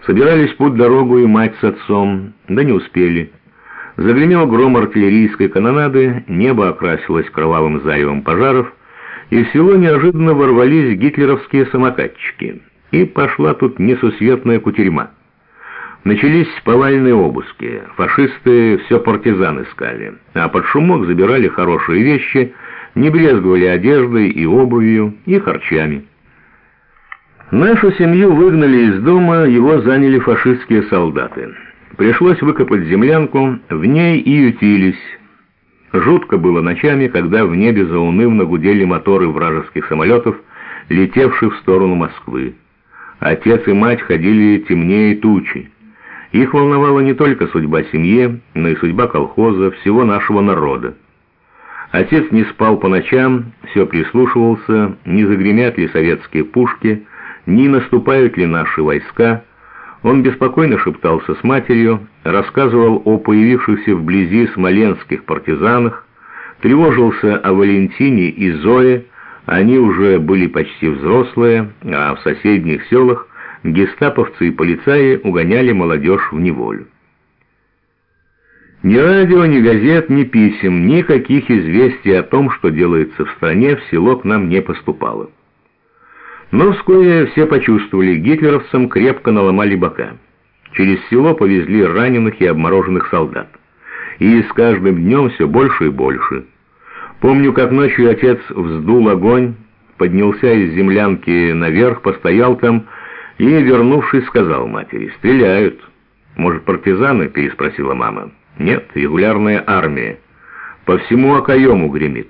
Собирались в путь-дорогу и мать с отцом, да не успели. Загремел гром артиллерийской канонады, небо окрасилось кровавым заревом пожаров, и в село неожиданно ворвались гитлеровские самокатчики. И пошла тут несусветная кутерьма. Начались повальные обыски, фашисты все партизан искали, а под шумок забирали хорошие вещи, не брезговали одеждой и обувью, и харчами. Нашу семью выгнали из дома, его заняли фашистские солдаты. Пришлось выкопать землянку, в ней и ютились. Жутко было ночами, когда в небе заунывно гудели моторы вражеских самолетов, летевших в сторону Москвы. Отец и мать ходили темнее тучи. Их волновала не только судьба семьи, но и судьба колхоза, всего нашего народа. Отец не спал по ночам, все прислушивался, не загремят ли советские пушки, не наступают ли наши войска. Он беспокойно шептался с матерью, рассказывал о появившихся вблизи смоленских партизанах, тревожился о Валентине и Зое, они уже были почти взрослые, а в соседних селах гестаповцы и полицаи угоняли молодежь в неволю. Ни радио, ни газет, ни писем, никаких известий о том, что делается в стране, в село к нам не поступало. Но вскоре все почувствовали, гитлеровцам крепко наломали бока. Через село повезли раненых и обмороженных солдат. И с каждым днем все больше и больше. Помню, как ночью отец вздул огонь, поднялся из землянки наверх, постоял там и, вернувшись, сказал матери: «Стреляют». «Может, партизаны?» — переспросила мама. «Нет, регулярная армия. По всему окоему гремит».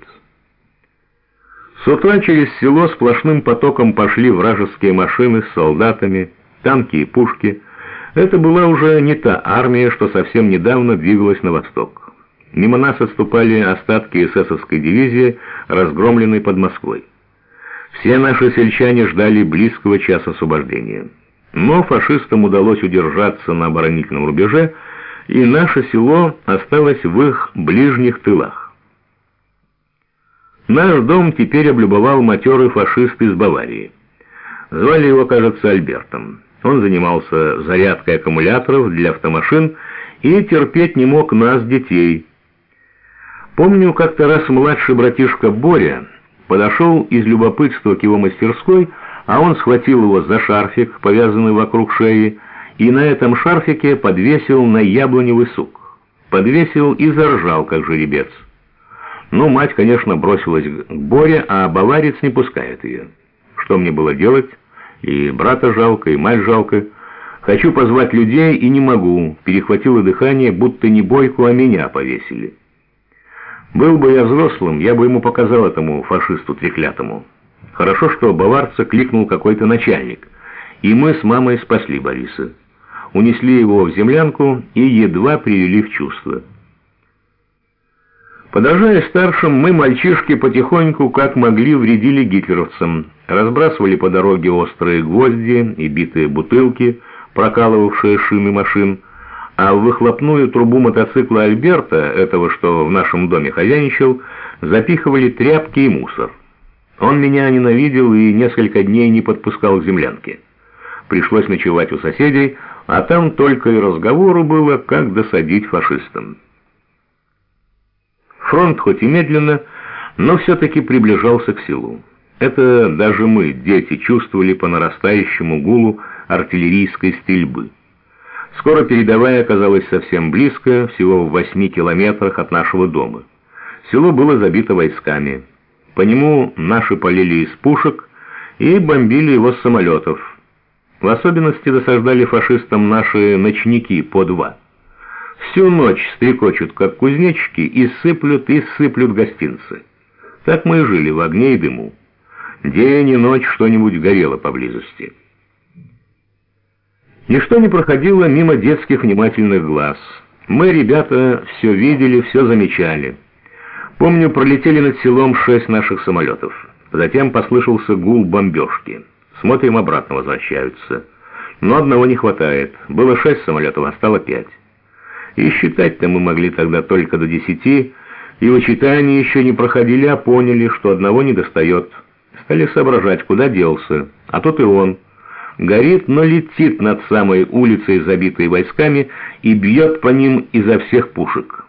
С утра через село сплошным потоком пошли вражеские машины с солдатами, танки и пушки. Это была уже не та армия, что совсем недавно двигалась на восток. Мимо нас отступали остатки эсэсовской дивизии, разгромленной под Москвой. Все наши сельчане ждали близкого часа освобождения. Но фашистам удалось удержаться на оборонительном рубеже, и наше село осталось в их ближних тылах. Наш дом теперь облюбовал матерый фашист из Баварии. Звали его, кажется, Альбертом. Он занимался зарядкой аккумуляторов для автомашин и терпеть не мог нас, детей. Помню, как-то раз младший братишка Боря подошел из любопытства к его мастерской, а он схватил его за шарфик, повязанный вокруг шеи, и на этом шарфике подвесил на яблоневый сук. Подвесил и заржал, как жеребец. Ну, мать, конечно, бросилась к Боре, а баварец не пускает ее. Что мне было делать? И брата жалко, и мать жалко. Хочу позвать людей и не могу. Перехватило дыхание, будто не Бойку, а меня повесили. Был бы я взрослым, я бы ему показал, этому фашисту треклятому. Хорошо, что баварца кликнул какой-то начальник, и мы с мамой спасли Бориса. Унесли его в землянку и едва привели в чувство. Подражая старшим, мы, мальчишки, потихоньку, как могли, вредили гитлеровцам, разбрасывали по дороге острые гвозди и битые бутылки, прокалывавшие шины машин, а в выхлопную трубу мотоцикла Альберта, этого, что в нашем доме хозяйничал, запихивали тряпки и мусор. Он меня ненавидел и несколько дней не подпускал к землянке. Пришлось ночевать у соседей, а там только и разговору было, как досадить фашистам. Фронт хоть и медленно, но все-таки приближался к селу. Это даже мы, дети, чувствовали по нарастающему гулу артиллерийской стрельбы. Скоро передовая оказалась совсем близко, всего в 8 километрах от нашего дома. Село было забито войсками. По нему наши полили из пушек и бомбили его с самолетов. В особенности досаждали фашистам наши ночники по 2. Всю ночь стрекочут, как кузнечики, и сыплют гостинцы. Так мы и жили в огне и дыму. День и ночь что-нибудь горело поблизости. Ничто не проходило мимо детских внимательных глаз. Мы, ребята, все видели, все замечали. Помню, пролетели над селом 6 наших самолетов. Затем послышался гул бомбежки. Смотрим, обратно возвращаются. Но одного не хватает. Было 6 самолетов, а стало 5. И считать-то мы могли тогда только до 10, и вычитания еще не проходили, а поняли, что одного недостает. Стали соображать, куда делся, а тут и он. горит, но летит над самой улицей, забитой войсками, и бьет по ним изо всех пушек.